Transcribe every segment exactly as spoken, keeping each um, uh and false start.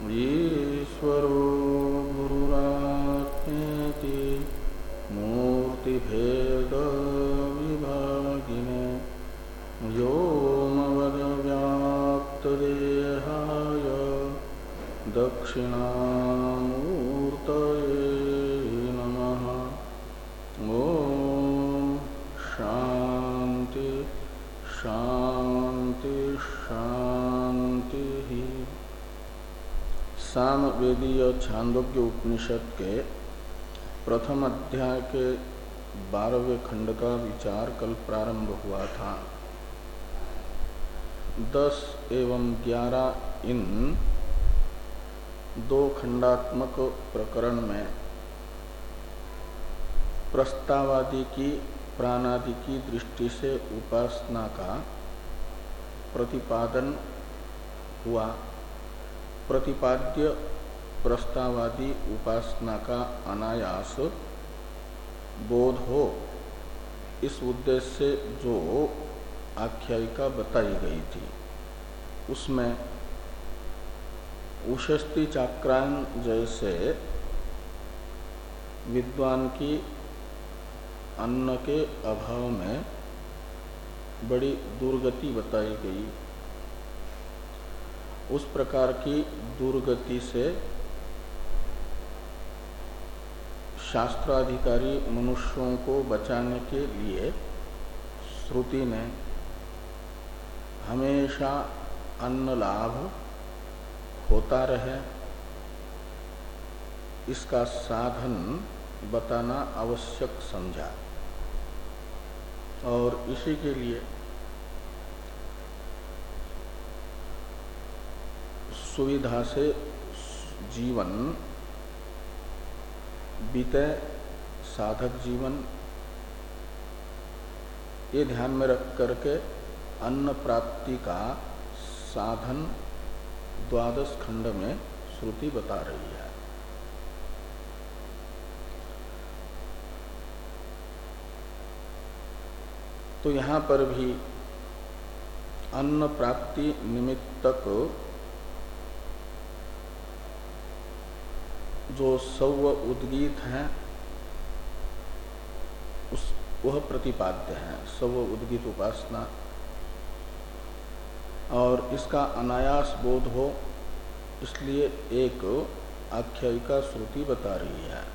ईश्वरो गुरुरात्मेति मूर्तिभेद विभागिने व्योमवद्व्याप्तदेहाय दक्षिणामूर्तये नमः। ओम शांति शांति शांति। सामवेदीय छांदोग्य उपनिषद के प्रथम अध्याय के बारहवें खंड का विचार कल प्रारंभ हुआ था। दस एवं ग्यारह इन दो खंडात्मक प्रकरण में प्रस्तावादि की प्राणादि की दृष्टि से उपासना का प्रतिपादन हुआ। प्रतिपाद्य प्रस्तावादि उपासना का अनायास बोध हो, इस उद्देश्य से जो आख्यायिका बताई गई थी उसमें उषस्ति चाक्रायन जैसे विद्वान की अन्न के अभाव में बड़ी दुर्गति बताई गई। उस प्रकार की दुर्गति से शास्त्राधिकारी मनुष्यों को बचाने के लिए श्रुति ने हमेशा अन्न लाभ होता रहे इसका साधन बताना आवश्यक समझा और इसी के लिए सुविधा से जीवन बीते, साधक जीवन, ये ध्यान में रख करके अन्न प्राप्ति का साधन द्वादश खंड में श्रुति बता रही है। तो यहाँ पर भी अन्न प्राप्ति निमित्तक जो सौव उद्गीत हैं उस वह प्रतिपाद्य है, सौव उद्गीत उपासना, और इसका अनायास बोध हो इसलिए एक आख्यायिका श्रुति बता रही है।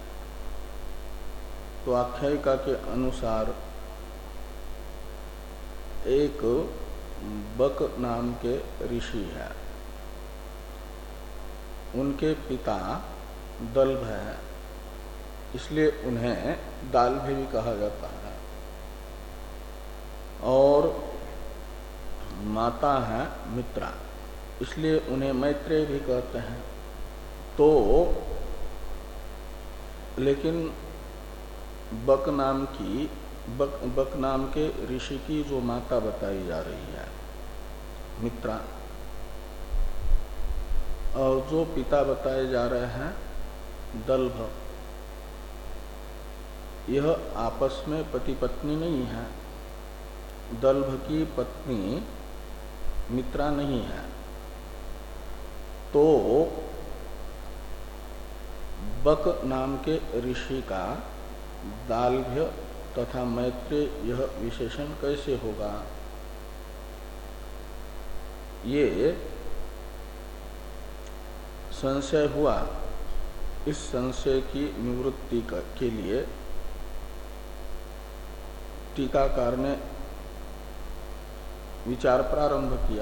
तो आख्यायिका के अनुसार एक बक नाम के ऋषि है, उनके पिता दल्भ है, इसलिए उन्हें दाल्भ भी कहा जाता है, और माता है मित्रा, इसलिए उन्हें मैत्रेय भी कहते हैं। तो लेकिन बक नाम की बक, बक नाम के ऋषि की जो माता बताई जा रही है मित्रा, और जो पिता बताए जा रहे हैं दल्भ, यह आपस में पति पत्नी नहीं है। दल्भ की पत्नी मित्रा नहीं है। तो बक नाम के ऋषि का दाल्भ्य तथा मैत्रेय यह विशेषण कैसे होगा? ये संशय हुआ। इस संशय की निवृत्ति के लिए टीकाकार ने विचार प्रारंभ किया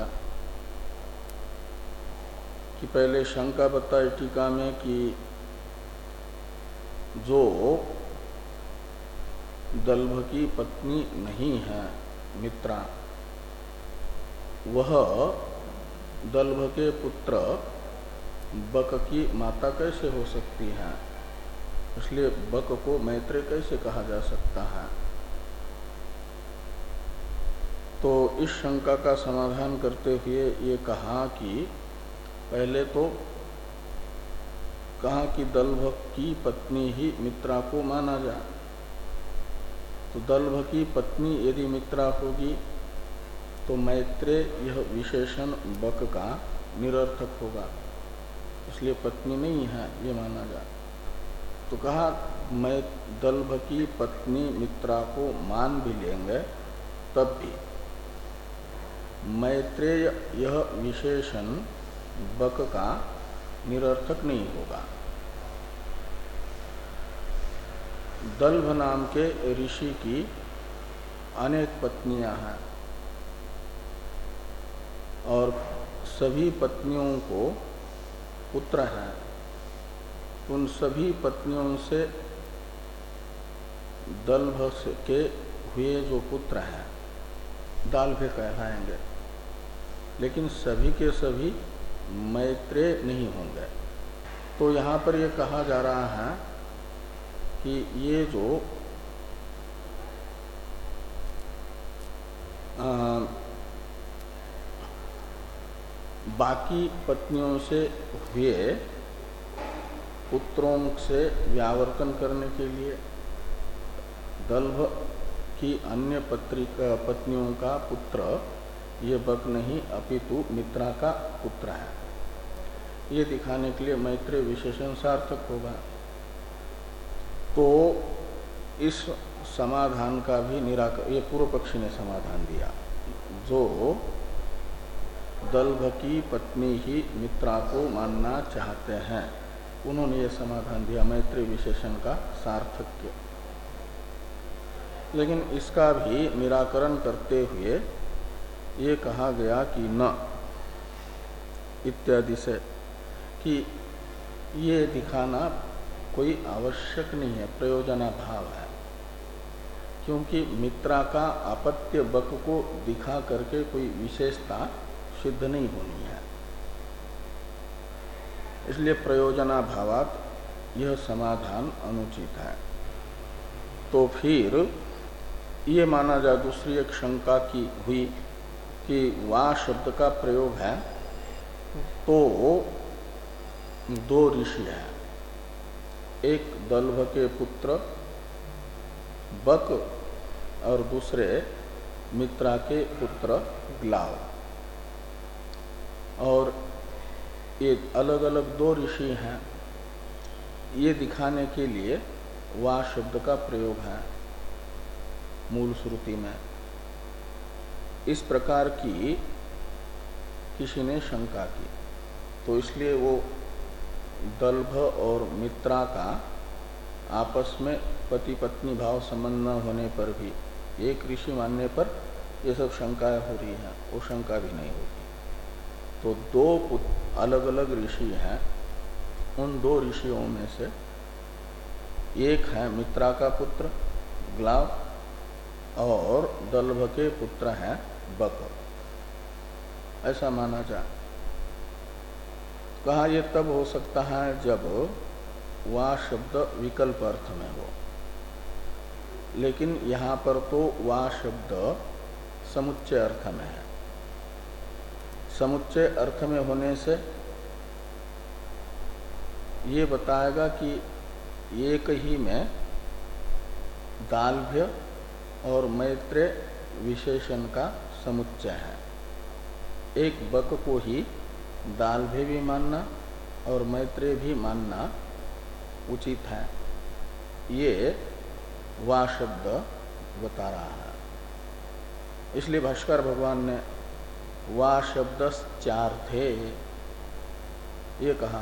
कि पहले शंका बताई टीका में कि जो दल्भ की पत्नी नहीं है मित्रा, वह दल्भ के पुत्र बक की माता कैसे हो सकती है, इसलिए बक को मैत्रेय कैसे कहा जा सकता है। तो इस शंका का समाधान करते हुए ये कहा कि पहले तो कहा कि दल्भ की पत्नी ही मित्रा को माना जाए, तो दल्भ की पत्नी यदि मित्रा होगी तो मैत्रेय यह विशेषण बक का निरर्थक होगा। इसलिए पत्नी नहीं है ये माना जाए। तो कहा मैं दल्भ की पत्नी मित्रा को मान भी लेंगे तब भी मैत्रेय यह विशेषण बक का निरर्थक नहीं होगा। दल्भ नाम के ऋषि की अनेक पत्नियां हैं और सभी पत्नियों को पुत्र हैं। उन सभी पत्नियों से दल्भ के हुए जो पुत्र हैं दाल्भे कहलाएंगे, लेकिन सभी के सभी मैत्रेय नहीं होंगे। तो यहाँ पर यह कहा जा रहा है कि ये जो आ, बाकी पत्नियों से हुए पुत्रों से व्यावर्तन करने के लिए दल्भ की अन्य पत्रिका पत्नियों का पुत्र ये बक नहीं अपितु मित्रा का पुत्र है, ये दिखाने के लिए मैत्रेय विशेषण सार्थक होगा। तो इस समाधान का भी निराकरण ये पूर्व पक्षी ने समाधान दिया, जो दल्भ की पत्नी ही मित्रा को मानना चाहते हैं, उन्होंने ये समाधान दिया मैत्रेय विशेषण का सार्थक्य। लेकिन इसका भी निराकरण करते हुए ये कहा गया कि न इत्यादि से कि ये दिखाना कोई आवश्यक नहीं है, प्रयोजनाभाव है, क्योंकि मित्रा का अपत्य बक को दिखा करके कोई विशेषता सिद्ध नहीं होनी है। इसलिए प्रयोजनाभावात यह समाधान अनुचित है। तो फिर ये माना जाए दूसरी एक शंका की हुई कि वा शब्द का प्रयोग है तो दो ऋषि हैं, एक दल्भ के पुत्र बक और दूसरे मित्रा के पुत्र ग्लाव, और ये अलग अलग दो ऋषि हैं, ये दिखाने के लिए वा शब्द का प्रयोग है मूल श्रुति में। इस प्रकार की किसी ने शंका की, तो इसलिए वो दल्भ और मित्रा का आपस में पति पत्नी भाव संबंध न होने पर भी एक ऋषि मानने पर ये सब शंकाएं हो रही हैं, वो शंका भी नहीं होगी। तो दो अलग अलग ऋषि हैं, उन दो ऋषियों में से एक है मित्रा का पुत्र ग्लाव और दल्भ के पुत्र हैं बक, ऐसा माना जाए। कहा यह तब हो सकता है जब वा शब्द विकल्प अर्थ में हो, लेकिन यहाँ पर तो वा शब्द समुच्चय अर्थ में है। समुच्चय अर्थ में होने से ये बताएगा कि एक ही में दाल्भ्य और मैत्रेय विशेषण का समुच्चय है। एक बक को ही दाल्भ्य भी मानना और मैत्रेय भी मानना उचित है, ये वा शब्द बता रहा है। इसलिए भाष्कर भगवान ने वा शब्दश्चार्थे ये कहा।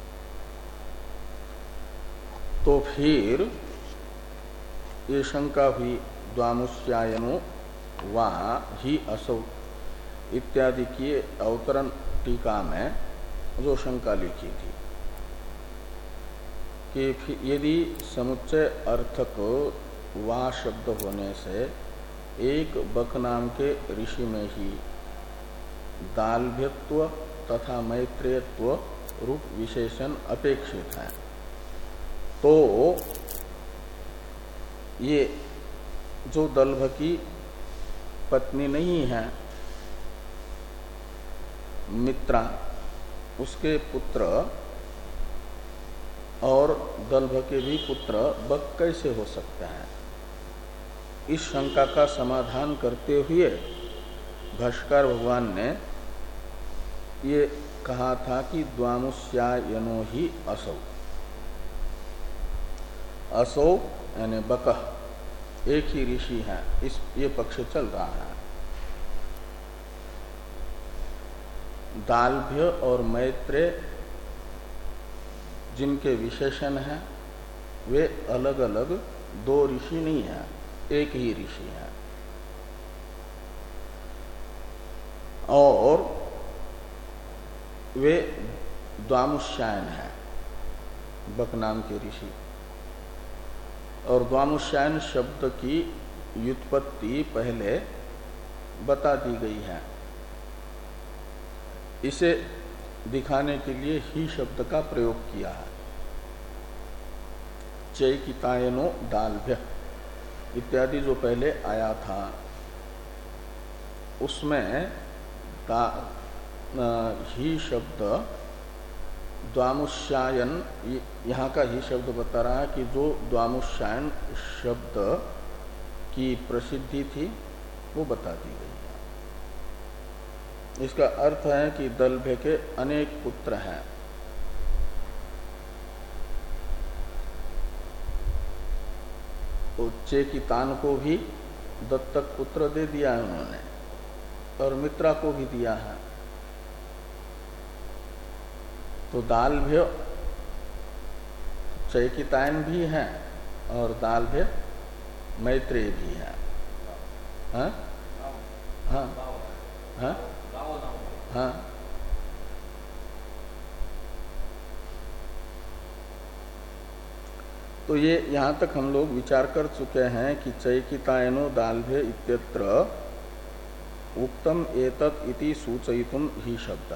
तो फिर ये शंका हुई द्वामुष्यायनो वा ही असौ इत्यादि की अवतरण टीका में जो शंका लिखी थी कि यदि समुच्चय अर्थक वा शब्द होने से एक बक नाम के ऋषि में ही दाल्भ्यत्व तथा मैत्रेयत्व रूप विशेषण अपेक्षित है, तो ये जो दल्भ की पत्नी नहीं है मित्रा, उसके पुत्र और दल्भ के भी पुत्र बक कैसे हो सकते हैं? इस शंका का समाधान करते हुए भाष्कर भगवान ने ये कहा था कि द्वामुष्यायनो ही असौ, असौ यानी बकह एक ही ऋषि है, इस ये पक्ष चल रहा है। दालभ्य और मैत्रेय जिनके विशेषण हैं वे अलग अलग दो ऋषि नहीं हैं, एक ही ऋषि है। और वे द्वामुष्यायन है, बक नाम के ऋषि। और द्वामुष्यायन शब्द की व्युत्पत्ति पहले बता दी गई है। इसे दिखाने के लिए ही शब्द का प्रयोग किया है। चैकितायनो दालभ्य इत्यादि जो पहले आया था उसमें दा, ही शब्द द्वामुष्यायन, यहाँ का ही शब्द बता रहा है कि जो द्वामुष्यायन शब्द की प्रसिद्धि थी वो बता दी गई है। इसका अर्थ है कि दल्भ्य के अनेक पुत्र हैं। चेकितान को भी दत्तक पुत्र दे दिया है उन्होंने, और मित्रा को भी दिया है। तो दालभ्य चैकितायन भी है और दालभ्य मैत्रेय भी है। हाँ हाँ हाँ हाँ। तो ये यहाँ तक हम लोग विचार कर चुके हैं कि चैकितायनो दालभ्य इत्यत्र उक्तम एतत् इति सूचयितुम ही शब्द।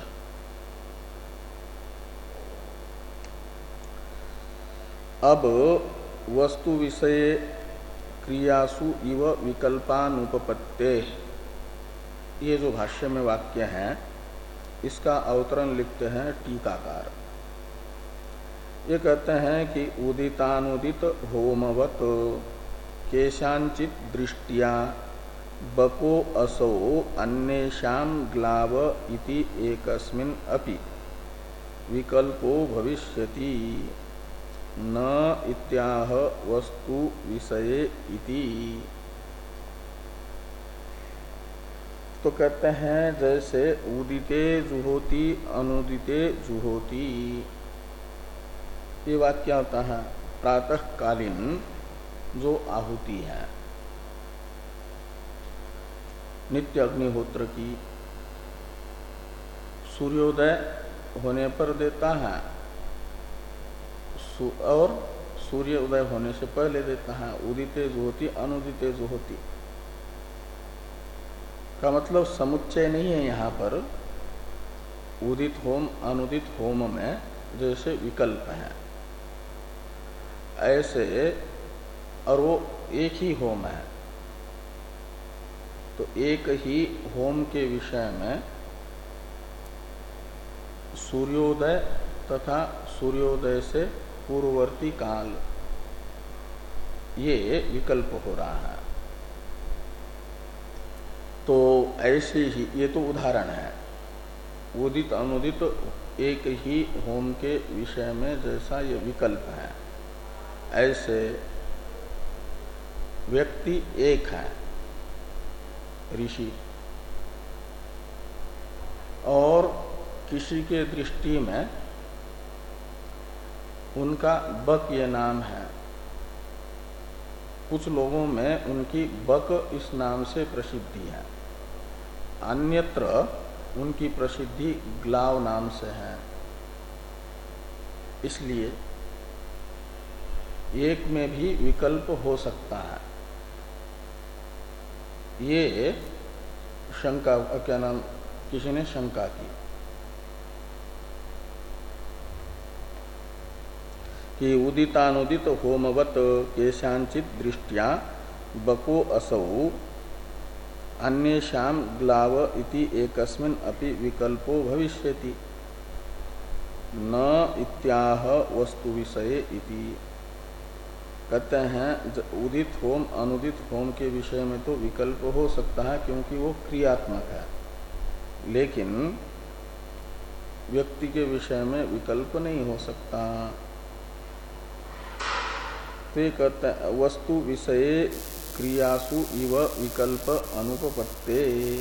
अब वस्तु विषये क्रियासु इव विकल्पानुपपत्ते, ये जो भाष्य में वाक्य है इसका अवतरण लिखते हैं टीकाकार। ये कहते हैं कि उदितानुदित होमवत केशांचित दृष्टिया बको असौ अन्येषां ग्लाव इति एकस्मिन् अपि विकल्पो भविष्यति न इत्याह वस्तु विषये इति। तो कहते हैं जैसे उदिते जुहोति अनुदिते जुहोति, ये वाक्य होता है प्रातःकालीन जो आहुति है नित्य अग्निहोत्र की, सूर्योदय होने पर देता है और सूर्य उदय होने से पहले देता है। उदिते जुहोति अनुदिते जुहोति का मतलब समुच्चय नहीं है यहाँ पर। उदित होम अनुदित होम में जैसे विकल्प है ऐसे, और वो एक ही होम है, तो एक ही होम के विषय में सूर्योदय तथा सूर्योदय से पूर्ववर्ती काल ये विकल्प हो रहा है। तो ऐसे ही ये तो उदाहरण है। उदित अनुदित एक ही होम के विषय में जैसा ये विकल्प है, ऐसे व्यक्ति एक है ऋषि, और किसी के दृष्टि में उनका बक ये नाम है, कुछ लोगों में उनकी बक इस नाम से प्रसिद्धि है, अन्यत्र उनकी प्रसिद्धि ग्लाव नाम से है। इसलिए एक में भी विकल्प हो सकता है। ये शंका, क्या नाम, किसी ने शंका की कि उदितानुदित होमवत केशांचित दृष्टिया बको असौ अन्येषां ग्लाव इति एकस्मिन् अपि विकल्पो भविष्यति न इत्याह वस्तु विषये इति। कहते हैं उदित होम अनुदित होम के विषय में तो विकल्प हो सकता है क्योंकि वो क्रियात्मक है, लेकिन व्यक्ति के विषय में विकल्प नहीं हो सकता। तो ये कहते हैं वस्तु विषये क्रियासु इव विकल्प अनुपपत्ते।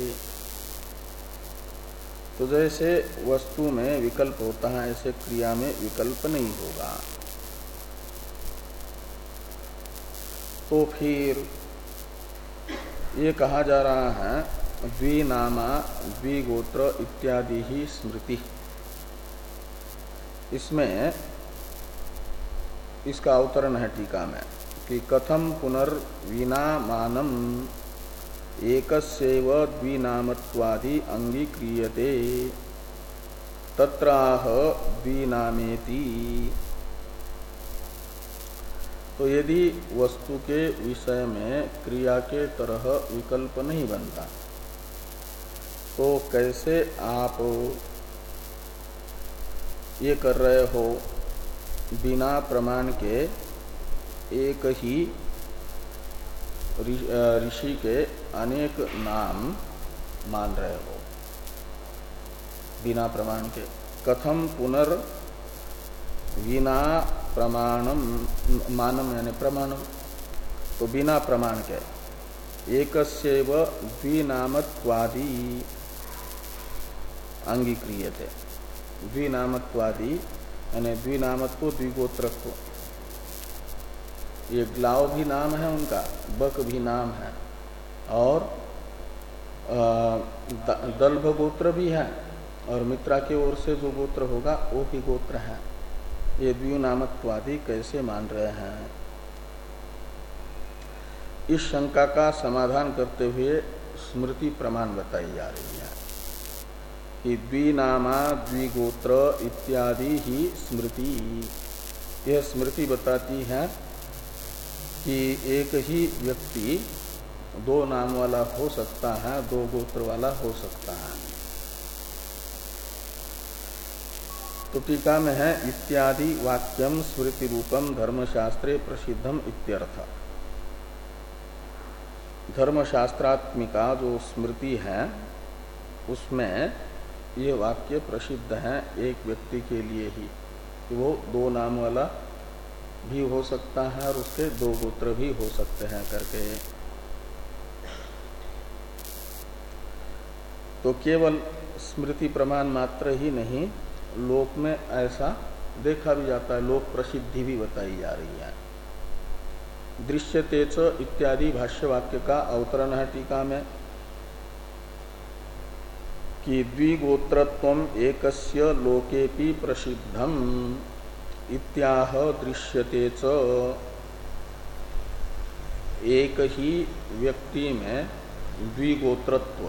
तो जैसे वस्तु में विकल्प होता है ऐसे क्रिया में विकल्प नहीं होगा। तो फिर ये कहा जा रहा है द्विनामा द्विगोत्र इत्यादि ही स्मृति। इसमें इसका अवतरण है टीका में कि कथम पुनर्विनामानम एकस्यैव द्विनामत्वादि अंगीक्रियते तत्राह द्विनामेति। तो यदि वस्तु के विषय में क्रिया के तरह विकल्प नहीं बनता तो कैसे आप ये कर रहे हो बिना प्रमाण के एक ही ऋषि के अनेक नाम मान रहे हो बिना प्रमाण के। कथम पुनर् विना प्रमाणम मानम यानी प्रमाणम, तो बिना प्रमाण के एकस्यैव द्विनामत्वादि अंगीक्रियते। द्विनामत्वादि यानी द्विनामत्व द्विगोत्रत्व, ये ग्लाव भी नाम है उनका, बक भी नाम है और दल्भ गोत्र भी है और मित्रा की ओर से जो गोत्र होगा वो भी गोत्र है। ये द्विनामत्वादि कैसे मान रहे हैं? इस शंका का समाधान करते हुए स्मृति प्रमाण बताई जा रही है कि द्विनामा द्विगोत्र इत्यादि ही स्मृति। यह स्मृति बताती है कि एक ही व्यक्ति दो नाम वाला हो सकता है, दो गोत्र वाला हो सकता है। तो टीका में है इत्यादि वाक्यम स्मृति रूपम धर्मशास्त्रे प्रसिद्धम इत्यर्थ। धर्मशास्त्रात्मिका जो स्मृति है उसमें ये वाक्य प्रसिद्ध है एक व्यक्ति के लिए ही कि वो दो नाम वाला भी हो सकता है और उसके दो गोत्र भी हो सकते हैं करके। तो केवल स्मृति प्रमाण मात्र ही नहीं, लोक में ऐसा देखा भी जाता है, लोक प्रसिद्धि भी बताई जा रही है। दृश्यते च इत्यादि भाष्य वाक्य का अवतरण है टीका में कि द्विगोत्रत्वम एकस्य लोकेपि प्रसिद्धम इत्याह दृश्यते च। एक ही व्यक्ति में द्विगोत्रत्व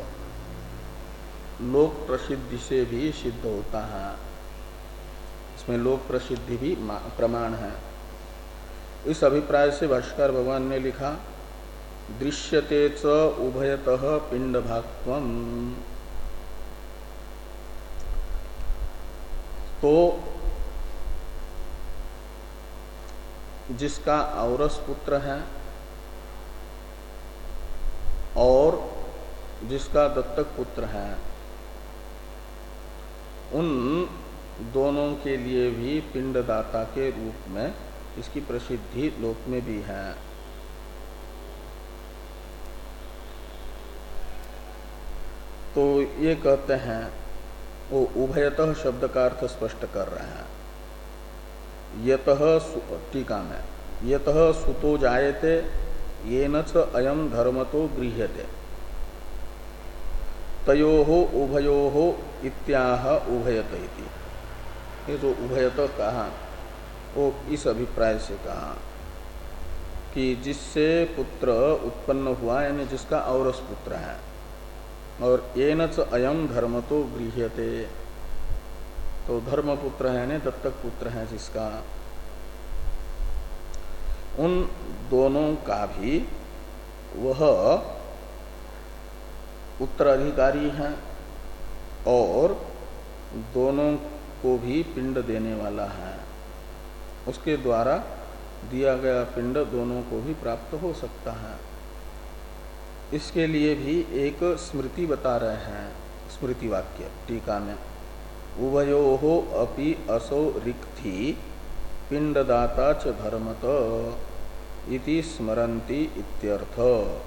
लोक प्रसिद्धि से भी सिद्ध होता है। इसमें लोक प्रसिद्धि भी प्रमाण है। इस अभिप्राय से भाष्कर भगवान ने लिखा दृश्यते च उभयतः पिंडभाक्त्वम्। तो जिसका औरस पुत्र है और जिसका दत्तक पुत्र है उन दोनों के लिए भी पिंडदाता के रूप में इसकी प्रसिद्धि लोक में भी है। तो ये कहते हैं वो उभयतः शब्द का अर्थ स्पष्ट कर रहे हैं। यतः टीका में यतः सुतो जायते येन च अयम धर्मतो गृह्यते तयोः उभयोः इत्याह उभयत इति। ये जो उभयत कहा वो इस अभिप्राय से कहा कि जिससे पुत्र उत्पन्न हुआ यानी जिसका औरस पुत्र है और येन च अयम धर्मतो गृह्यते, तो धर्मपुत्र है यानी दत्तक पुत्र है जिसका, उन दोनों का भी वह उत्तराधिकारी है और दोनों को भी पिंड देने वाला है। उसके द्वारा दिया गया पिंड दोनों को भी प्राप्त हो सकता है। इसके लिए भी एक स्मृति बता रहे हैं, स्मृति वाक्य टीका में उभयोः अपि असौ रिक्थि पिंडदाता च धर्मत इति स्मरन्ति इत्यर्थ।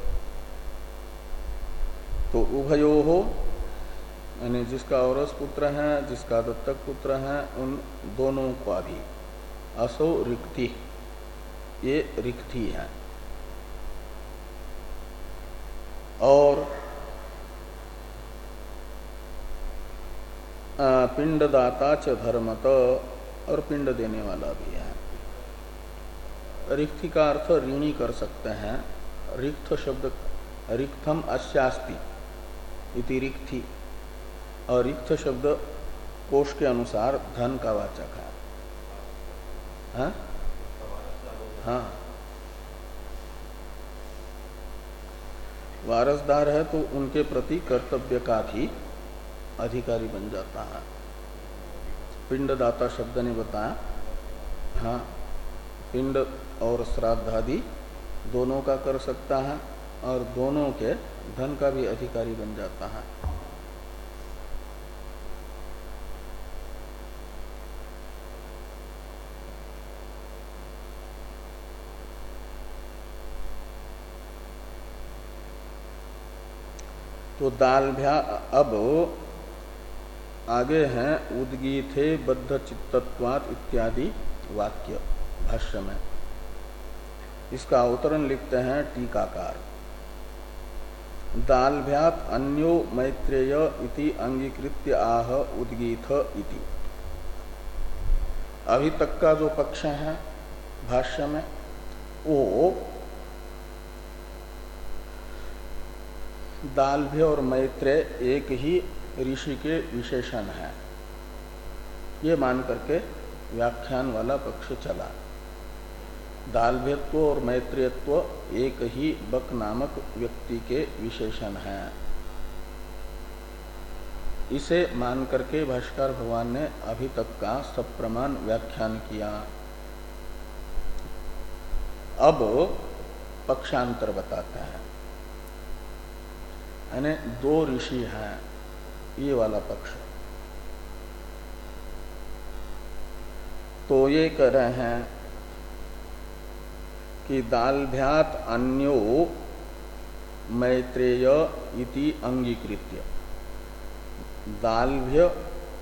तो उभयोः यानी जिसका औरस पुत्र है, जिसका दत्तक पुत्र है, उन दोनों का भी असौ रिक्ति, ये रिक्ति है। और पिंडदाता च धर्मत, और पिंड देने वाला भी है। रिक्ति का अर्थ ऋणी कर सकते हैं। रिक्त शब्द रिक्तम अस्यास्ति इति रिक्ति, और रिक्त शब्द कोश के अनुसार धन का वाचक है। हाँ? हाँ, वारसदार है तो उनके प्रति कर्तव्य का भी अधिकारी बन जाता है। पिंडदाता शब्द ने बताया, हाँ, पिंड और श्राद्ध आदि दोनों का कर सकता है, और दोनों के धन का भी अधिकारी बन जाता है। तो दालभ्या अब आगे हैं उद्गीथे बद्ध चित्तत्वात् इत्यादि वाक्य भाष्य में। इसका अवतरण लिखते हैं टीकाकार। दालभ्यात अन्यो मैत्रेय इति अंगीकृत्य आह उद्गीथ इति। अभी तक का जो पक्ष है भाष्य में, वो दालभ्य और मैत्रेय एक ही ऋषि के विशेषण है, ये मान करके व्याख्यान वाला पक्ष चला। दालभ्यत्व और मैत्रेयत्व एक ही बक नामक व्यक्ति के विशेषण हैं, इसे मान करके भाष्कर भगवान ने अभी तक का सप्रमाण व्याख्यान किया। अब पक्षांतर बताता है, यानी दो ऋषि हैं, ये वाला पक्ष। तो ये कह रहे हैं कि दालभ्यात अन्यो मैत्रेय इति अंगीकृत्य, दालभ्य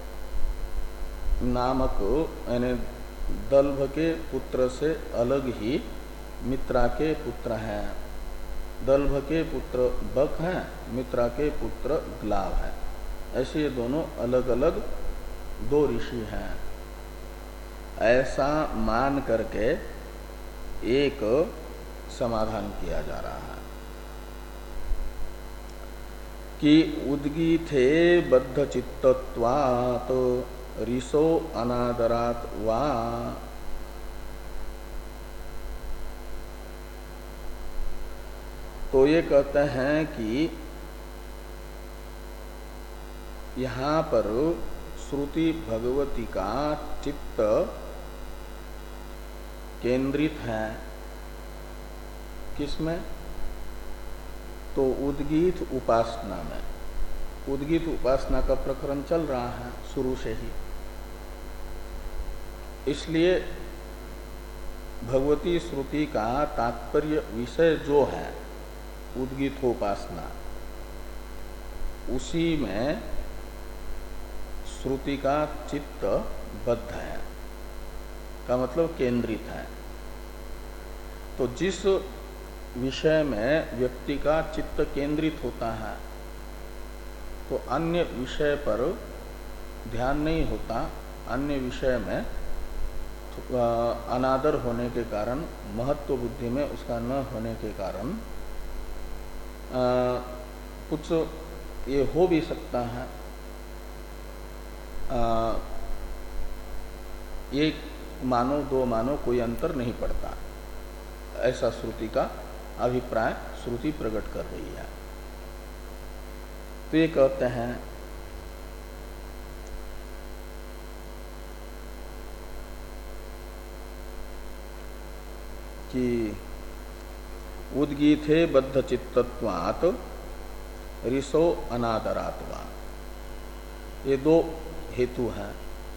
नामक यानी दल्भ के पुत्र से अलग ही मित्रा के पुत्र हैं। दल्भ के पुत्र बक हैं, मित्रा के पुत्र ग्लाव है। ऐसे ये दोनों अलग अलग दो ऋषि हैं। ऐसा मान करके एक समाधान किया जा रहा है कि उद्गीथे बद्ध चित्तत्वात् ऋषो अनादरात् वा, तो ये कहते हैं कि यहाँ पर श्रुति भगवती का चित्त केंद्रित है किसमें? तो उद्गीत उपासना में। उद्गीत उपासना का प्रकरण चल रहा है शुरू से ही, इसलिए भगवती श्रुति का तात्पर्य विषय जो है उद्गीतोपासना, उसी में श्रुति का चित्त बद्ध है, का मतलब केंद्रित है। तो जिस विषय में व्यक्ति का चित्त केंद्रित होता है, तो अन्य विषय पर ध्यान नहीं होता। अन्य विषय में अनादर होने के कारण, महत्व बुद्धि में उसका न होने के कारण कुछ ये हो भी सकता है, आ, एक मानो दो मानो कोई अंतर नहीं पड़ता, ऐसा श्रुति का अभिप्राय श्रुति प्रकट कर रही है। तो ये कहते हैं कि उद्गीथे बद्ध चित्तत्वात् ऋषो अनादरात् वा, ये दो हेतु हैं।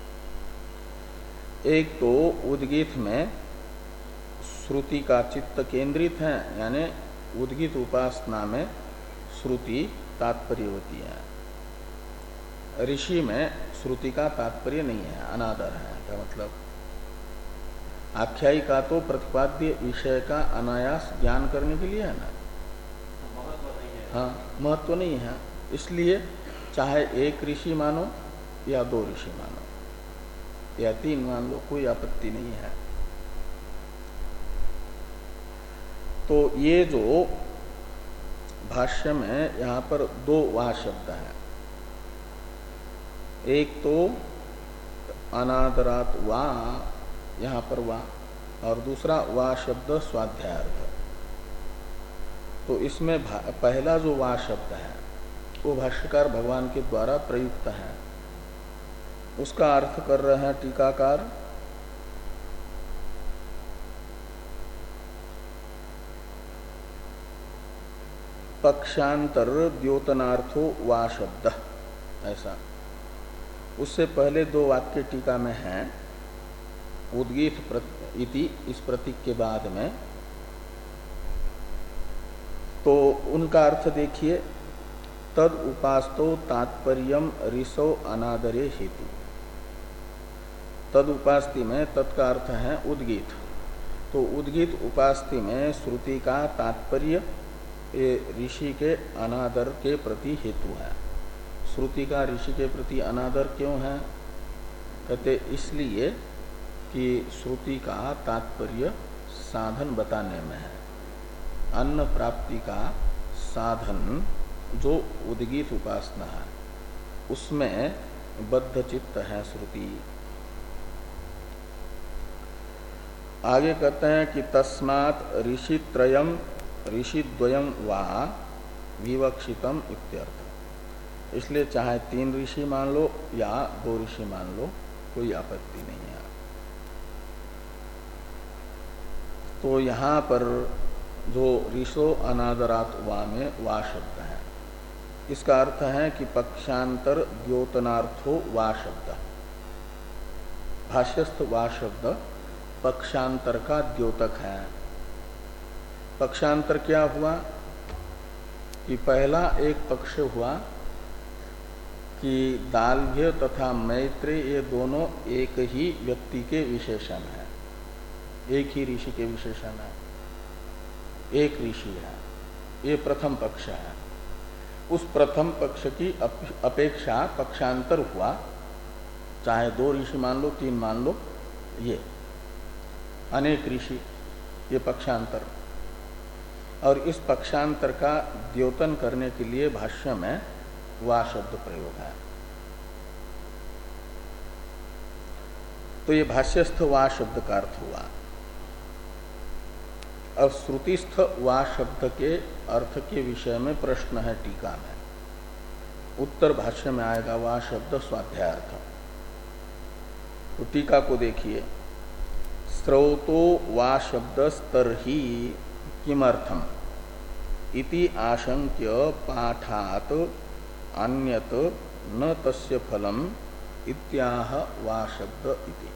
एक तो उद्गीत में श्रुति का चित्त केंद्रित है, यानी उद्गीत उपासना में श्रुति तात्पर्यवती है। ऋषि में श्रुति का तात्पर्य नहीं है, अनादर है। क्या मतलब? आख्यायिका तो प्रतिपाद्य विषय का अनायास ज्ञान करने के लिए है ना, हाँ, महत्व नहीं है। इसलिए चाहे एक ऋषि मानो या दो ऋषि मानो या तीन मान लो, कोई आपत्ति नहीं है। तो ये जो भाष्य में यहां पर दो वाह शब्द हैं, एक तो अनादरात वाह, यहां पर वाह, और दूसरा वाह शब्द स्वाध्यायार्थ। तो इसमें पहला जो वाह शब्द है वो भाष्यकार भगवान के द्वारा प्रयुक्त है, उसका अर्थ कर रहे हैं टीकाकार पक्षांतर द्योतनार्थो वा शब्द, ऐसा। उससे पहले दो वाक्य टीका में हैं, उद्गीत इति इस प्रतीक के बाद में, तो उनका अर्थ देखिए, तद उपास्तो तात्पर्यम ऋषो अनादरे हेतु। तद उपास्ति में तद का अर्थ है उद्गीत, तो उद्गीत उपास्ति में श्रुति का तात्पर्य ऋषि के अनादर के प्रति हेतु है। श्रुति का ऋषि के प्रति अनादर क्यों है? कहते इसलिए कि श्रुति का तात्पर्य साधन बताने में है। अन्न प्राप्ति का साधन जो उद्गीत उपासना है उसमें बद्ध चित्त है श्रुति। आगे कहते हैं कि तस्मात् ऋषित्रयम् ऋषिद्वयम् वा विवक्षितम इत्यर्थ। इसलिए चाहे तीन ऋषि मान लो या दो ऋषि मान लो, कोई आपत्ति नहीं है। तो यहाँ पर जो ऋषो अनादरात वा में वा शब्द है, इसका अर्थ है कि पक्षांतर द्योतनार्थो वा शब्द। भाष्यस्थ वा शब्द पक्षांतर का द्योतक है। पक्षांतर क्या हुआ कि पहला एक पक्ष हुआ कि दाल्भ्य तथा मैत्रेय ये दोनों एक ही व्यक्ति के विशेषण है, एक ही ऋषि के विशेषण है, एक ऋषि है। ये प्रथम पक्ष है। उस प्रथम पक्ष की अपेक्षा पक्षांतर हुआ, चाहे दो ऋषि मान लो, तीन मान लो, ये अनेक ऋषि, ये पक्षांतर। और इस पक्षांतर का द्योतन करने के लिए भाष्य में वा शब्द प्रयोग है। तो ये भाष्यस्थ वा शब्द का अर्थ हुआ। अब श्रुतिस्थ वा शब्द के अर्थ के विषय में प्रश्न है टीका में। उत्तर भाष्य में आएगा वा शब्द स्वाध्यायार्थ। तो टीका को देखिए, स्रौतो वा शब्द स्तर्हि किमर्थम इति आशंक्य पाठात अन्यत न तस्य फलम इत्याह वा शब्द इति।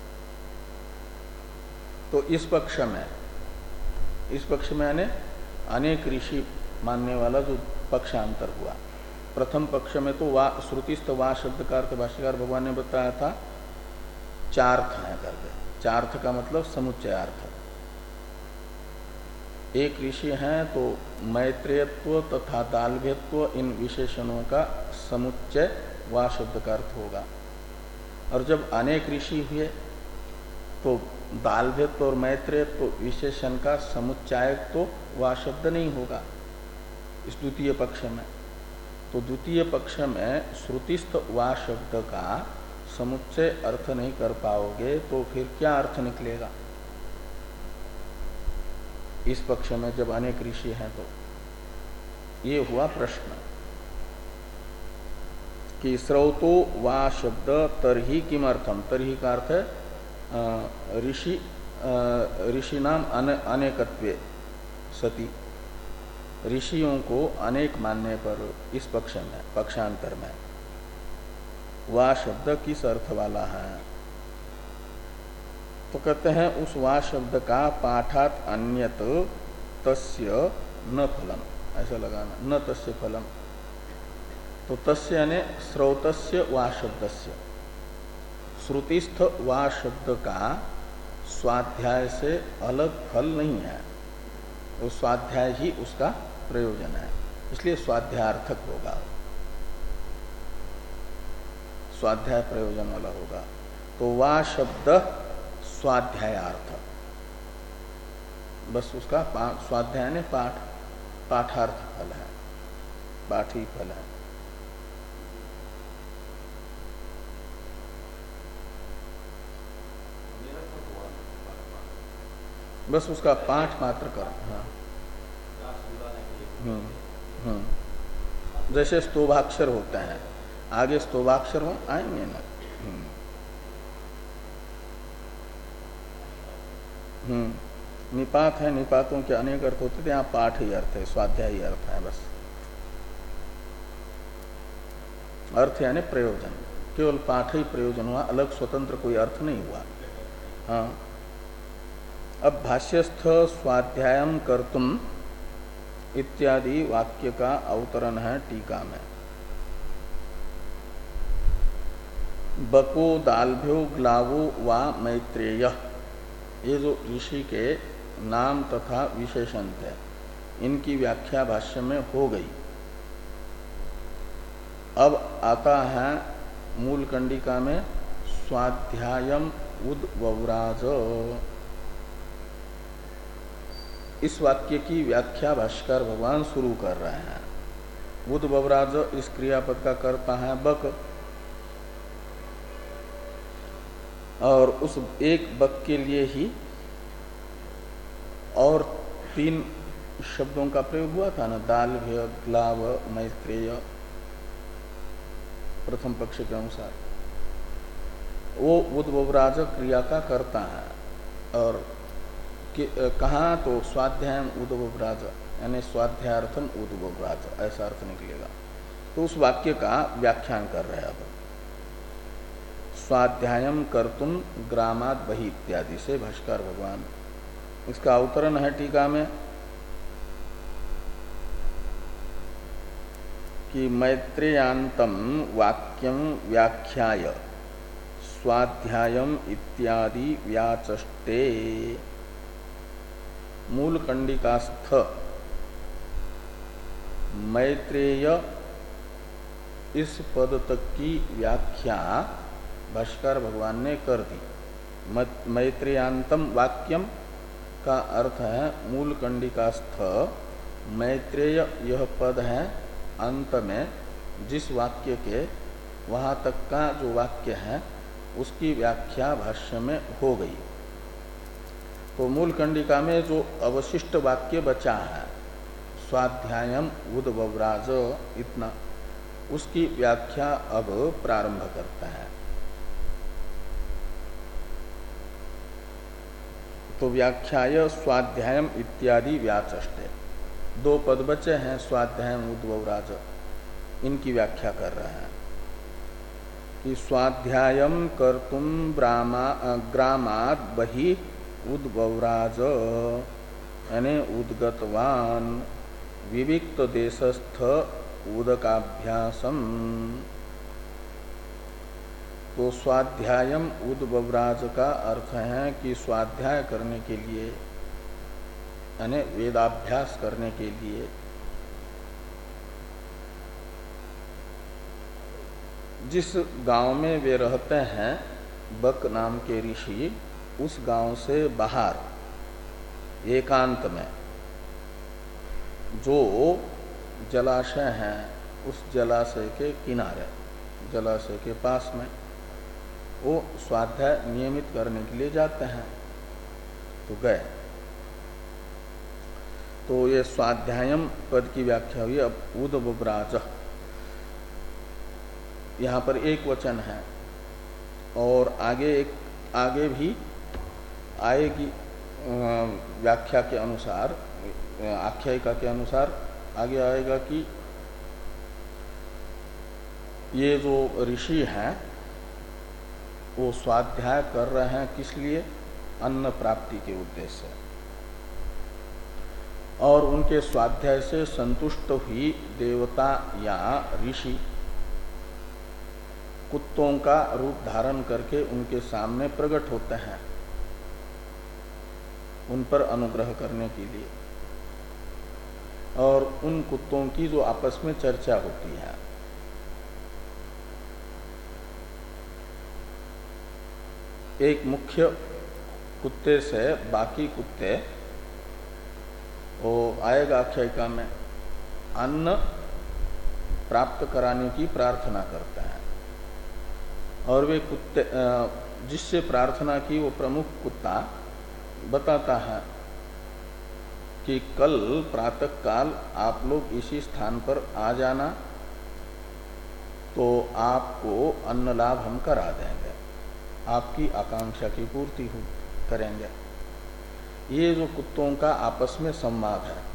तो इस पक्ष में इस पक्ष में यानी अनेक ऋषि मानने वाला जो पक्षांतर हुआ, प्रथम पक्ष में तो वा श्रुतिस्थ वा शब्द का अर्थ भाष्यकार भगवान ने बताया था चार्थ है करके। चार्थ का मतलब समुच्चयार्थ। एक ऋषि हैं तो मैत्रेयत्व तथा दाल्भ्यत्व इन विशेषणों का समुच्चय वा शब्द का अर्थ होगा। और जब अनेक ऋषि हुए तो दाल्भ्यत्व और मैत्रेयत्व विशेषण का समुच्चायक तो वा शब्द नहीं होगा इस द्वितीय पक्ष में। तो द्वितीय पक्ष में श्रुतिस्थ वा शब्द का समुच्चय अर्थ नहीं कर पाओगे तो फिर क्या अर्थ निकलेगा इस पक्ष में जब अनेक ऋषि हैं? तो ये हुआ प्रश्न कि स्रौतो वा शब्द तरही किमर्थम। तरही का अर्थ है ऋषि ऋषि नाम अनेकत्वे सती, ऋषियों को अनेक मानने पर इस पक्ष में पक्षांतर में वा शब्द किस अर्थ वाला है? तो कहते हैं उस वा शब्द का पाठात अन्यत तस्य न फलम, ऐसा लगाना, न तस्य फलम। तो तस्य यानी श्रौतस्य वा शब्दस्य, श्रुतिस्थ वा शब्द का स्वाध्याय से अलग फल नहीं है, वो स्वाध्याय ही उसका प्रयोजन है, इसलिए स्वाध्यायार्थक होगा, स्वाध्याय प्रयोजन वाला होगा। तो वा शब्द स्वाध्यायार्थ, बस उसका स्वाध्याय ने पाठ, पाठार्थ फल है, पाठ ही फल है। बस उसका पाठ मात्र कर। हाँ हम्म हम्म जैसे स्तोभाक्षर होते हैं, आगे स्तोभाक्षर हो आएंगे ना। हम्म हम्म निपात है, निपातों के अनेक अर्थ होते थे, यहाँ पाठ ही अर्थ है, स्वाध्याय ही अर्थ है, बस अर्थ यानी प्रयोजन, केवल पाठ ही प्रयोजन हुआ, अलग स्वतंत्र कोई अर्थ नहीं हुआ। हाँ, अब भाष्यस्थ स्वाध्यायम कर्तुम इत्यादि वाक्य का अवतरण है टीका में। बको दाल्भ्यो ग्लावो वा मैत्रेय, ये जो ऋषि के नाम तथा विशेषण थे, इनकी व्याख्या भाष्य में हो गई। अब आता है मूल कंडिका में स्वाध्यायम उद्वव्राज, इस वाक्य की व्याख्या भाष्यकार भगवान शुरू कर रहे हैं। उद्वव्राज इस क्रियापद का कर्ता है बक, और उस एक बक के लिए ही और तीन शब्दों का प्रयोग हुआ था ना, दाल्भ्य, ग्लाव, मैत्रेय, प्रथम पक्ष के अनुसार वो उद्वव्राज क्रिया का कर्ता है। और कहाँ तो स्वाध्याय उद्वव्राज यानी स्वाध्यायार्थम उद्वव्राज, ऐसा अर्थ निकलेगा। तो उस वाक्य का व्याख्यान कर रहे हैं अब। स्वाध्यायम कर्तुम ग्रामाद बहि इत्यादि से भाष्कर भगवान, इसका अवतरण है टीका में कि मैत्रेयांतम वाक्यम व्याख्याय स्वाध्यायम इत्यादि व्याचष्टे, मूल कंडिकास्थ मैत्रेय इस पद तक की व्याख्या भाष्कर भगवान ने कर दी। मैत्रेयांतम वाक्यम का अर्थ है मूल कंडिकास्थ मैत्रेय, यह पद है अंत में जिस वाक्य के वहाँ तक का जो वाक्य है उसकी व्याख्या भाष्य में हो गई। तो मूल कंडिका में जो अवशिष्ट वाक्य बचा है स्वाध्यायम उद्वव्राज इतना, उसकी व्याख्या अब प्रारंभ करता है। तो व्याख्याय स्वाध्यायम इत्यादि व्याचष्टे, दो पद बचे हैं स्वाध्यायम उद्वव्राज, इनकी व्याख्या कर रहे हैं कि स्वाध्यायम कर्तुम ग्रामाद बहि उद्वव्राज यानी उद्गतवान विविक्त देशस्थ उदकाभ्यासम। तो स्वाध्यायम उद्वव्राज का अर्थ है कि स्वाध्याय करने के लिए यानी वेदाभ्यास करने के लिए जिस गांव में वे रहते हैं, बक नाम के ऋषि, उस गांव से बाहर एकांत में जो जलाशय है, उस जलाशय के किनारे, जलाशय के पास में वो स्वाध्याय नियमित करने के लिए जाते हैं। तो गए, तो ये स्वाध्यायम पद की व्याख्या हुई। अब उद्वव्राज यहाँ पर एक वचन है और आगे एक आगे भी आएगी व्याख्या के अनुसार, आख्यायिका के अनुसार आगे आएगा कि ये जो ऋषि हैं वो स्वाध्याय कर रहे हैं किस लिए? अन्न प्राप्ति के उद्देश्य से। और उनके स्वाध्याय से संतुष्ट हुई देवता या ऋषि कुत्तों का रूप धारण करके उनके सामने प्रकट होते हैं उन पर अनुग्रह करने के लिए, और उन कुत्तों की जो आपस में चर्चा होती है। एक मुख्य कुत्ते से बाकी कुत्ते, वो आएगा आख्यायिका में, अन्न प्राप्त कराने की प्रार्थना करते हैं। और वे कुत्ते जिससे प्रार्थना की वो प्रमुख कुत्ता बताता है कि कल प्रातः काल आप लोग इसी स्थान पर आ जाना तो आपको अन्न लाभ हम करा देंगे, आपकी आकांक्षा की पूर्ति हो करेंगे। ये जो कुत्तों का आपस में संवाद है,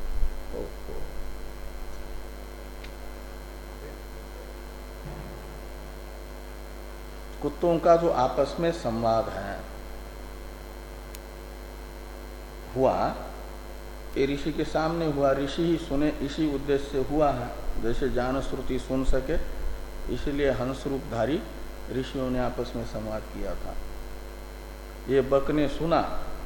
कुत्तों का जो आपस में संवाद है हुआ, ये ऋषि के सामने हुआ, ऋषि ही सुने इसी उद्देश्य से हुआ है, जैसे जान श्रुति सुन सके इसलिए हंस रूपधारी ऋषियों ने आपस में संवाद किया था। ये बक ने सुना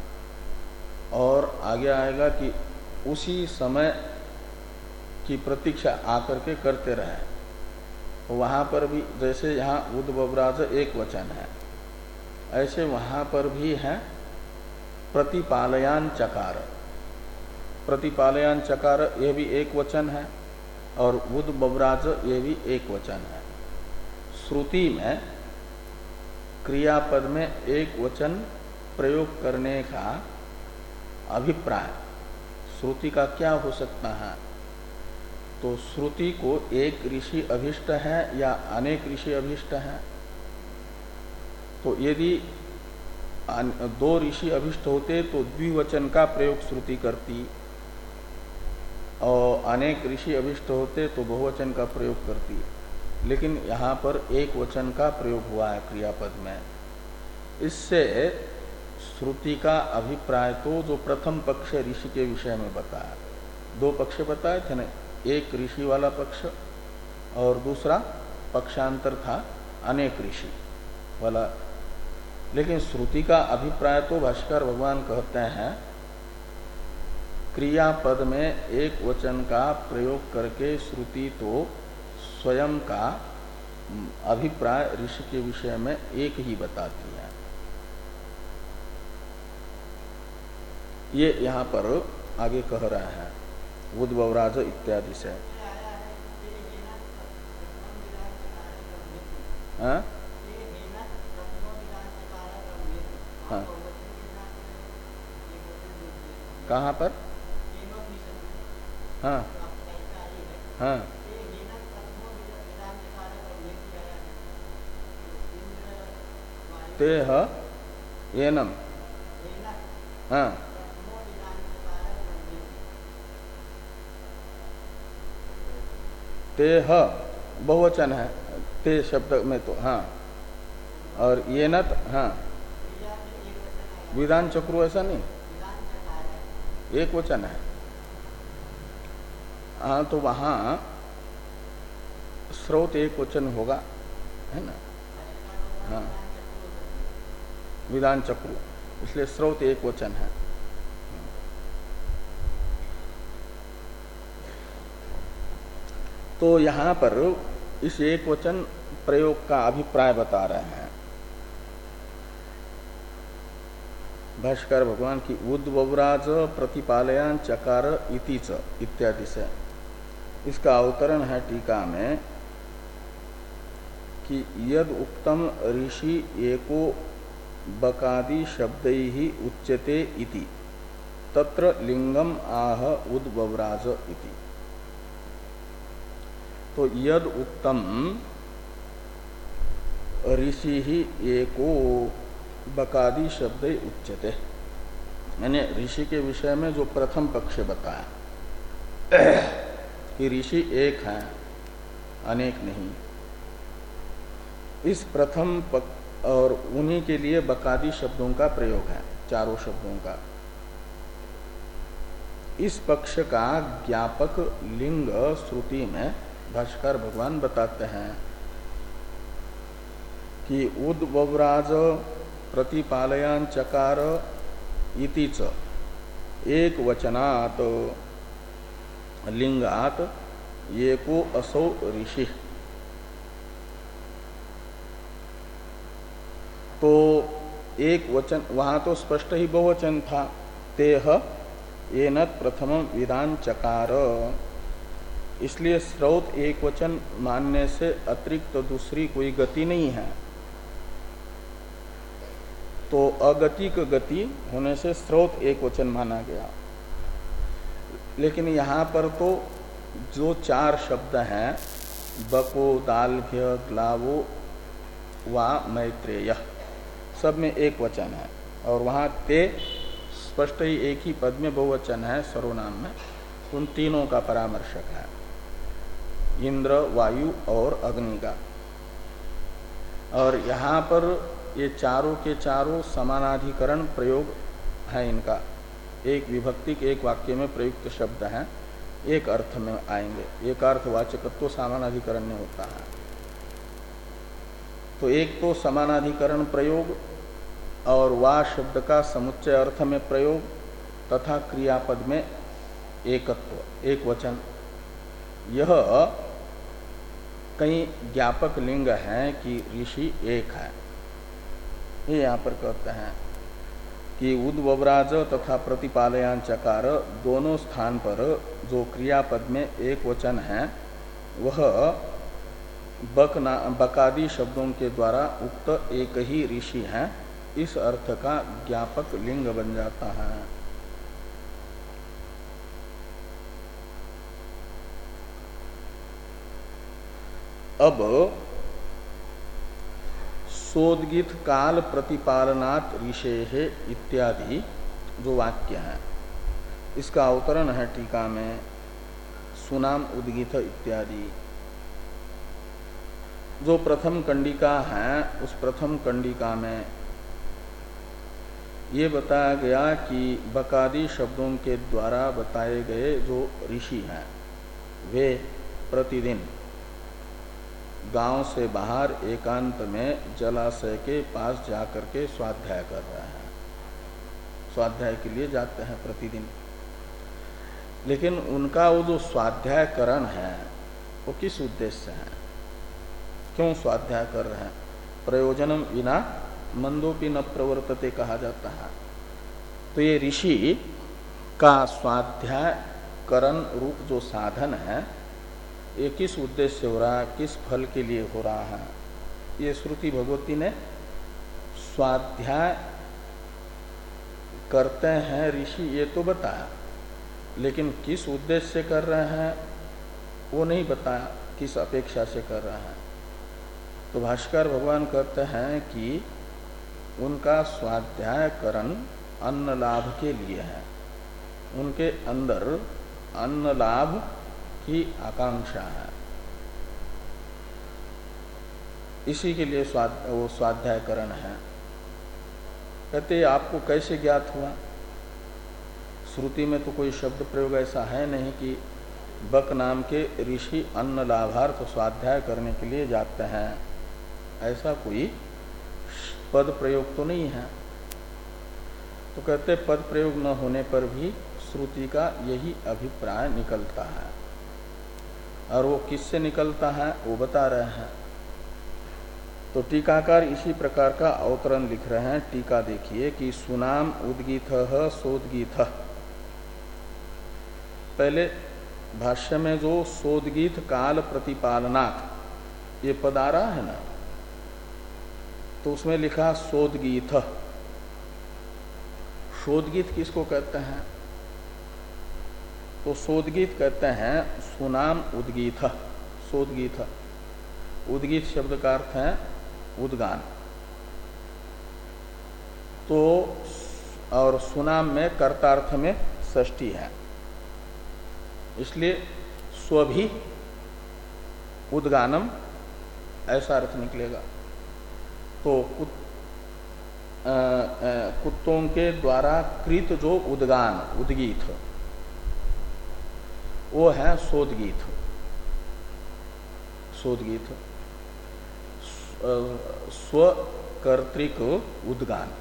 और आगे आएगा कि उसी समय की प्रतीक्षा आकर के करते रहे। वहां पर भी जैसे यहाँ उद्बव्राज एक वचन है, ऐसे वहां पर भी है प्रतिपालयान चकार। प्रतिपालयान चकार ये भी एक वचन है और उद्बव्राज ये भी एक वचन है। श्रुति में क्रियापद में एक वचन प्रयोग करने का अभिप्राय श्रुति का क्या हो सकता है? तो श्रुति को एक ऋषि अभिष्ट है या अनेक ऋषि अभिष्ट है? तो यदि दो ऋषि अभिष्ट होते तो द्विवचन का प्रयोग श्रुति करती, और अनेक ऋषि अभिष्ट होते तो बहुवचन का प्रयोग करती। लेकिन यहाँ पर एक वचन का प्रयोग हुआ है क्रियापद में। इससे श्रुति का अभिप्राय तो जो प्रथम पक्ष ऋषि के विषय में बताया, दो पक्ष बताए थे ना, एक ऋषि वाला पक्ष और दूसरा पक्षांतर था अनेक ऋषि वाला। लेकिन श्रुति का अभिप्राय तो भाष्कर भगवान कहते हैं क्रियापद में एक वचन का प्रयोग करके श्रुति तो स्वयं का अभिप्राय ऋषि के विषय में एक ही बताती है। ये यहाँ पर आगे कह रहे हैं उद्बव्राज इत्यादि से। हाँ? हाँ। कहाँ पर? हाँ हाँ तेह एनम। हाँ तेह बहुवचन है ते शब्द में तो। हाँ और ये नत, हाँ विधान चक्रो ऐसा नहीं, एक वचन है। हाँ तो वहां स्रोत एक वचन होगा, है ना? हाँ विधान चक्रो, इसलिए स्रोत एक वचन है। तो यहाँ पर इस एक वचन प्रयोग का अभिप्राय बता रहे हैं भाष्कर भगवान की। उद्बव्राज प्रतिपालयान चकार इति च इत्यादि से। इसका अवतरण है टीका में कि यद उक्तम ऋषि एको बकादि शब्दै ही उच्यते इति तत्र लिंगम आह उद्बव्राज इति। तो यद उक्तम ऋषि ही एको बकादि शब्द उच्यते, यानी ऋषि के विषय में जो प्रथम पक्ष बताया कि ऋषि एक है अनेक नहीं, इस प्रथम पक और उन्हीं के लिए बकादी शब्दों का प्रयोग है, चारों शब्दों का। इस पक्ष का ज्ञापक लिंग श्रुति में भाष्कर भगवान बताते हैं कि उद्वव्राज प्रतिपालयान चकार इति च एक वचनात् लिंगात एको असौ ऋषि। तो एक वचन, वहां तो स्पष्ट ही बहुवचन था, तेह एनत प्रथमम विधान चकार, इसलिए स्रोत एक वचन मानने से अतिरिक्त तो दूसरी कोई गति नहीं है। तो अगतिक गति होने से स्रोत एक वचन माना गया। लेकिन यहाँ पर तो जो चार शब्द हैं, बको, दाल्भ्य, ग्लावो वा मैत्रेय, सब में एक वचन है, और वहाँ ते स्पष्ट ही एक ही पद में बहुवचन है सर्वनाम में। उन तीनों का परामर्शक है, इंद्र, वायु और अग्नि का। और यहाँ पर ये चारों के चारों समानाधिकरण प्रयोग है इनका, एक विभक्ति के एक वाक्य में प्रयुक्त शब्द हैं, एक अर्थ में आएंगे। एक अर्थवाचकत्व समानाधिकरण में होता है। तो एक तो समानाधिकरण प्रयोग और वा शब्द का समुच्चय अर्थ में प्रयोग तथा क्रियापद में एकत्व, एक वचन, यह कई ज्ञापक लिंग हैं कि ऋषि एक है। ये यहाँ पर कहते हैं कि उद्वव्राज तथा प्रतिपालयान चकार, दोनों स्थान पर जो क्रियापद में एक वचन है वह बक ना बकादी शब्दों के द्वारा उक्त एक ही ऋषि हैं, इस अर्थ का ज्ञापक लिंग बन जाता है। अब सोदगित काल प्रतिपालनात् ऋषेः इत्यादि जो वाक्य है, इसका अवतरण है टीका में, सुनाम उद्गीत इत्यादि। जो प्रथम कंडिका है, उस प्रथम कंडिका में ये बताया गया कि बकादी शब्दों के द्वारा बताए गए जो ऋषि हैं वे प्रतिदिन गांव से बाहर एकांत में जलाशय के पास जाकर के स्वाध्याय कर रहे हैं, स्वाध्याय के लिए जाते हैं प्रतिदिन। लेकिन उनका वो जो स्वाध्यायकरण है वो किस उद्देश्य से है, क्यों स्वाध्याय कर रहे हैं? प्रयोजनम विना मंदोपि न प्रवर्तते कहा जाता है। तो ये ऋषि का स्वाध्यायकरण रूप जो साधन है, ये किस उद्देश्य से हो रहा है, किस फल के लिए हो रहा है? ये श्रुति भगवती ने स्वाध्याय करते हैं ऋषि ये तो बताया, लेकिन किस उद्देश्य से कर रहे हैं वो नहीं बताया, किस अपेक्षा से कर रहे हैं। तो भाष्कर भगवान कहते हैं कि उनका स्वाध्यायकरण अन्न लाभ के लिए है, उनके अंदर अन्न लाभ की आकांक्षा है, इसी के लिए स्वाद, वो स्वाध्यायकरण है। कहते आपको कैसे ज्ञात हुआ? श्रुति में तो कोई शब्द प्रयोग ऐसा है नहीं कि बक नाम के ऋषि अन्न लाभार्थ स्वाध्याय करने के लिए जाते हैं, ऐसा कोई पद प्रयोग तो नहीं है। तो कहते पद प्रयोग न होने पर भी श्रुति का यही अभिप्राय निकलता है, और वो किससे निकलता है वो बता रहे हैं। तो टीकाकार इसी प्रकार का अवतरण लिख रहे हैं। टीका देखिए कि सुनाम उद्गीत सोदगीत, पहले भाष्य में जो सोदगीत काल प्रतिपालनात् ये पद आ रहा है ना, तो उसमें लिखा सोदगीत। शोदगीत किसको कहते हैं? तो सोदगीत कहते हैं सुनाम उद्गीत, सोदगीत। उद्गीत शब्द का अर्थ है उद्गान। तो और सुनाम में कर्तार्थ में षष्ठी है, इसलिए स्वभी उद्गानम ऐसा अर्थ निकलेगा। तो कुत, आ, आ, कुत्तों के द्वारा कृत जो उद्गान उद्गीत वो है शोधगीत। शोधगीत स्वकर्तृक उद्गान।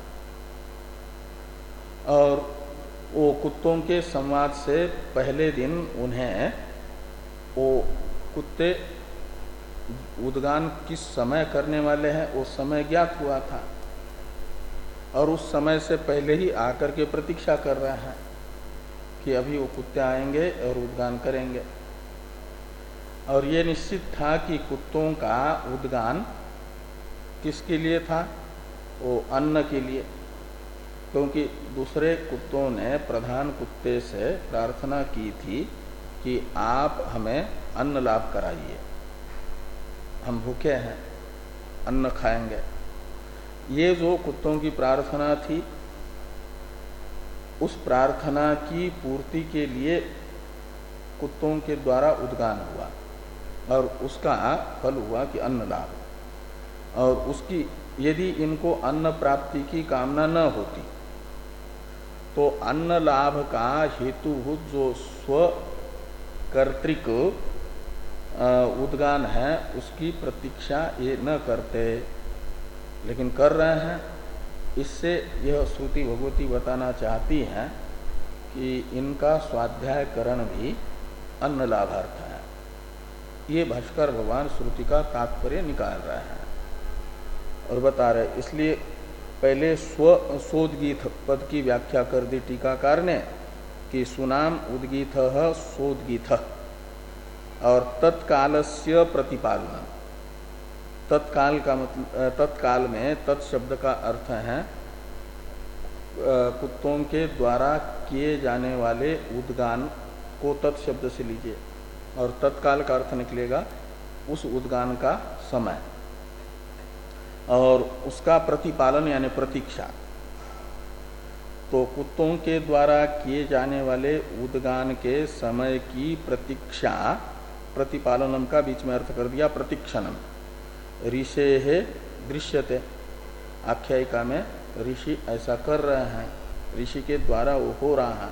और वो कुत्तों के संवाद से पहले दिन उन्हें वो कुत्ते उद्गान किस समय करने वाले हैं वो समय ज्ञात हुआ था, और उस समय से पहले ही आकर के प्रतीक्षा कर रहे हैं कि अभी वो कुत्ते आएंगे और उद्गान करेंगे। और ये निश्चित था कि कुत्तों का उद्गान किसके लिए था? वो अन्न के लिए, क्योंकि दूसरे कुत्तों ने प्रधान कुत्ते से प्रार्थना की थी कि आप हमें अन्न लाभ कराइए, हम भूखे हैं, अन्न खाएंगे। ये जो कुत्तों की प्रार्थना थी, उस प्रार्थना की पूर्ति के लिए कुत्तों के द्वारा उद्गान हुआ और उसका फल हुआ कि अन्न लाभ। और उसकी यदि इनको अन्न प्राप्ति की कामना न होती तो अन्न लाभ का हेतुभूत जो स्वकर्तृक उद्गान है उसकी प्रतीक्षा ये न करते, लेकिन कर रहे हैं। इससे यह श्रुति भगवती बताना चाहती है कि इनका स्वाध्यायकरण भी अन्न लाभार्थ है। ये भाष्कर भगवान श्रुति का तात्पर्य निकाल रहे हैं और बता रहे। इसलिए पहले स्व शोधगीत पद की व्याख्या कर दी टीकाकार ने कि सुनाम उद्गीत शोधगीत और तत्कालस्य प्रतिपादन। तत्काल का मतलब तत्काल में तत्शब्द का अर्थ है कुत्तों के द्वारा किए जाने वाले उद्गान को तत्शब्द से लीजिए, और तत्काल का अर्थ निकलेगा उस उद्गान का समय और उसका प्रतिपालन यानी प्रतीक्षा। तो कुत्तों के द्वारा किए जाने वाले उद्गान के समय की प्रतीक्षा, प्रतिपालनम का बीच में अर्थ कर दिया प्रतीक्षणम। ऋषे है दृश्यते, आख्यायिका में ऋषि ऐसा कर रहे हैं, ऋषि के द्वारा वो हो रहा है।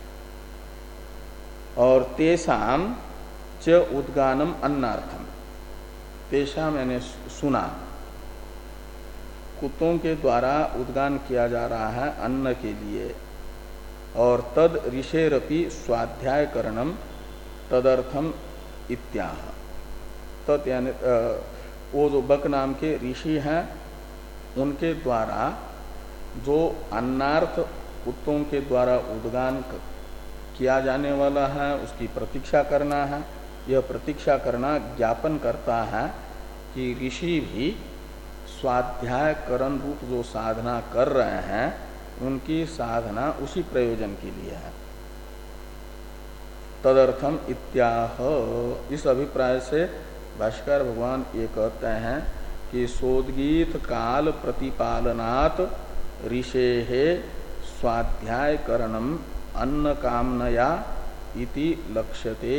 और तेषाम च उद्गानम अन्नार्थम, तेषाम यानी सुना, कुत्तों के द्वारा उद्गान किया जा रहा है अन्न के लिए। और तद ऋषेरपि स्वाध्यायकरणम तदर्थम इत्याह। तत् यानी वो जो बक नाम के ऋषि हैं उनके द्वारा जो अन्नार्थ कुत्तों के द्वारा उद्गान किया जाने वाला है उसकी प्रतीक्षा करना है। यह प्रतीक्षा करना ज्ञापन करता है कि ऋषि भी स्वाध्याय करण रूप जो साधना कर रहे हैं उनकी साधना उसी प्रयोजन के लिए है। तदर्थम इत्याह। इस अभिप्राय से भाष्कर भगवान ये कहते हैं कि शोधगीत काल प्रतिपालनात् ऋषेः स्वाध्याय करणम अन्न कामनया इति लक्ष्यते।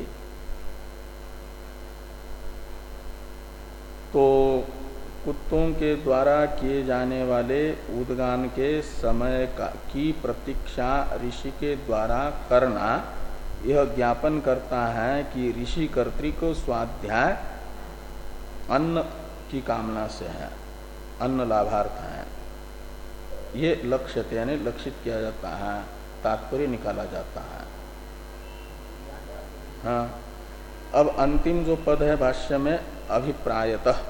तो कुत्तों के द्वारा किए जाने वाले उद्गान के समय का की प्रतीक्षा ऋषि के द्वारा करना यह ज्ञापन करता है कि ऋषि कर्तृक स्वाध्याय अन्न की कामना से है, अन्न लाभार्थ है। ये लक्ष्य यानी लक्षित किया जाता है, तात्पर्य निकाला जाता है। हाँ, अब अंतिम जो पद है भाष्य में अभिप्रायतः,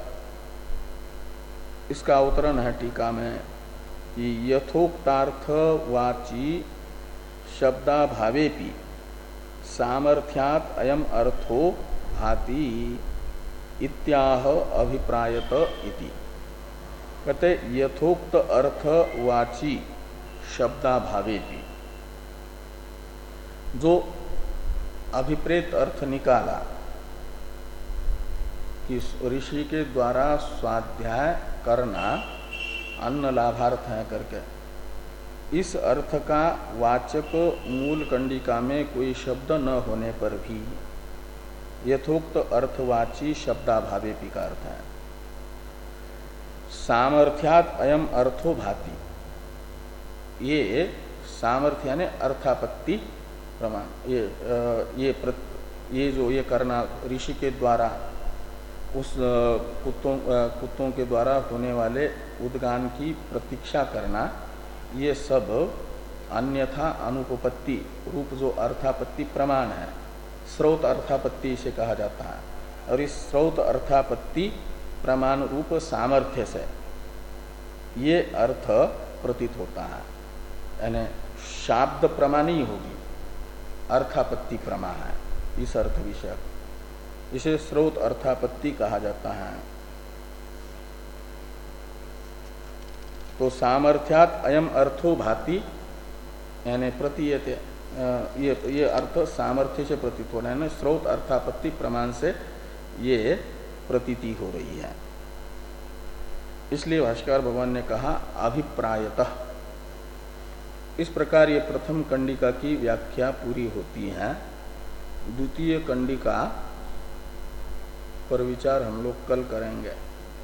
इसका अवतरण है टीका में कि यथोक्तार्थ वाची शब्दाभावेपि सामर्थ्यात् अयम अर्थो भाति इत्याह अभिप्रायत इति। कहते यथोक्त अर्थ वाची शब्दाभावेपि, जो अभिप्रेत अर्थ निकाला कि ऋषि के द्वारा स्वाध्याय करना अन्न लाभार्थ है करके, इस अर्थ का वाचक मूल कंडिका में कोई शब्द न होने पर भी यथोक्त अर्थवाची शब्दाभावेपि का अर्थ है। सामर्थ्यात अयम अर्थो भाति, ये सामर्थ्य यानी अर्थापत्ति प्रमाण, ये ये प्र, ये जो ये करना ऋषि के द्वारा उस कुत्तों कुत्तों के द्वारा होने वाले उद्गान की प्रतीक्षा करना, ये सब अन्यथा अनुपपत्ति रूप जो अर्थापत्ति प्रमाण है, स्रोत अर्थापत्ति इसे कहा जाता है। और इस स्रोत अर्थापत्ति प्रमाण रूप सामर्थ्य से ये अर्थ प्रतीत होता है, यानी शाब्द प्रमाण ही होगी, अर्थापत्ति प्रमाण है इस अर्थ विषय, इसे स्रोत अर्थापत्ति कहा जाता है। तो सामर्थ्यात अयम अर्थो भाति यानी प्रतीयते, ये ये अर्थ सामर्थ्य से प्रतीत हो रहा है ना, स्रोत अर्थापत्ति प्रमाण से ये प्रतीति हो रही है। इसलिए भाष्यकार भगवान ने कहा अभिप्रायतः। इस प्रकार ये प्रथम कंडिका की व्याख्या पूरी होती है। द्वितीय कंडिका पर विचार हम लोग कल करेंगे।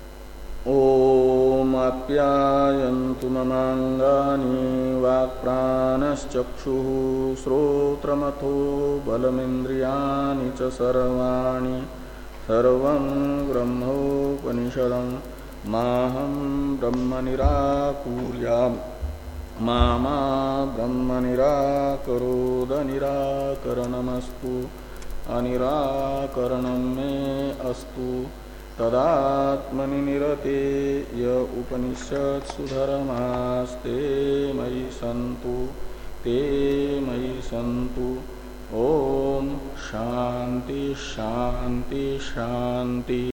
ओम आप्यायन्तु ममांगानि वाक्प्राणश्चक्षुः श्रोत्रमथो बलमिन्द्रियाणि च सर्वाणि सर्वं ब्रह्मोपनिषदं माहं ब्रह्म निराकुर्याम् मा मा ब्रह्म निराकरोद निराकरणमस्तु अनिराकरणं मे अस्तु तदात्मनि निरते य उपनिषत्सु धर्मास्ते मयि सन्तु ते मयि सन्तु। ओम शांति शांति शांति।